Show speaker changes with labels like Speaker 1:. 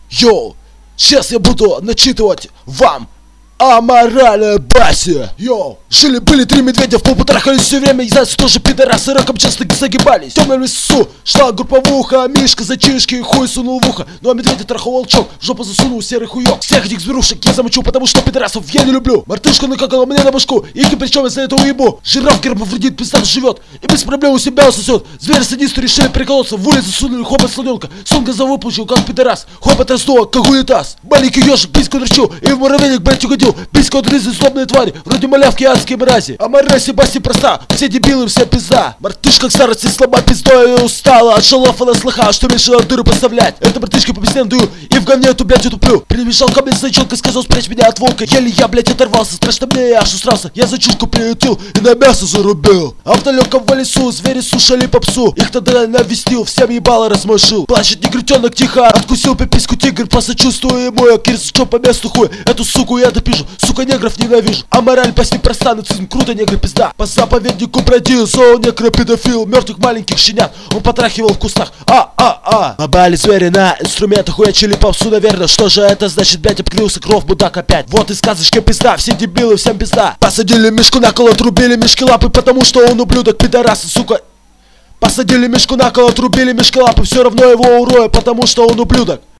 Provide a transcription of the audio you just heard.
Speaker 1: Йоу, сейчас я буду начитывать вам о моральной басе. Йоу, жили-были три медведя, в попу трахались все время. И зайцы тоже пидорасы, раком часто загибались. В темном лесу шла групповуха, Мишка зачишки хуй сунул в ухо. Ну а медведя трахал волчок, в жопу засунул серый хуёк. Всех этих зверушек я замочу, потому что пидорасов я не люблю. Мартышка накакала мне на башку, и ни при чем я за это уебу. Жираф гермафродит пиздав живет и без проблем у себя усосет. Звери садисты решили приколоться, в улицу сунули хобот слоненка. Сон глаза выпучил, как пидорас, хобот раздул, как унитаз. Маленький ежик письку дрочил, и в муравейник, блять, угодил. Писька отрезали злобные твари, вроде малявки адские мрази. А Мараси баси проста, все дебилы, все пизда. Мартышка к старости слаба пиздой и устала. От шалов она слыхала, что решила дыры поставлять. Это мартышка по пиздям даю, и в говне эту, блять, утуплю. Прибежал ко мне зайчонка, сказал, спрячь меня от волка. Еле я, блять, оторвался, страшно мне, я аж усрался. Я зайчушку приютил и на мясо зарубил. А в далеком лесу звери сушили попсу. Их тогда навестил, всем ебало размашил. Плачет негритенок тихо, откусил пиписку тигр. Посочувствую ему, я кирсачом по месту хуй. Эту суку я допижу, сука, негров ненавижу. А мораль басни проста, нацизм круто, негры пизда. По заповеднику бродил, зоу некропедофил. Мертвых маленьких щенят он потрахивал в кустах. Бабали звери на инструментах, хуячили попсу, наверное. Что же это значит, блять, обклеился кров, мудак опять. Вот и сказочка пизда, все дебилы, всем пизда. Посадили Мишку на кол, отрубили Мишки лапы, потому что он ублюдок, пидорас, сука. Посадили Мишку на кол, отрубили Мишки лапы, все равно его урою, потому что он ублюдок.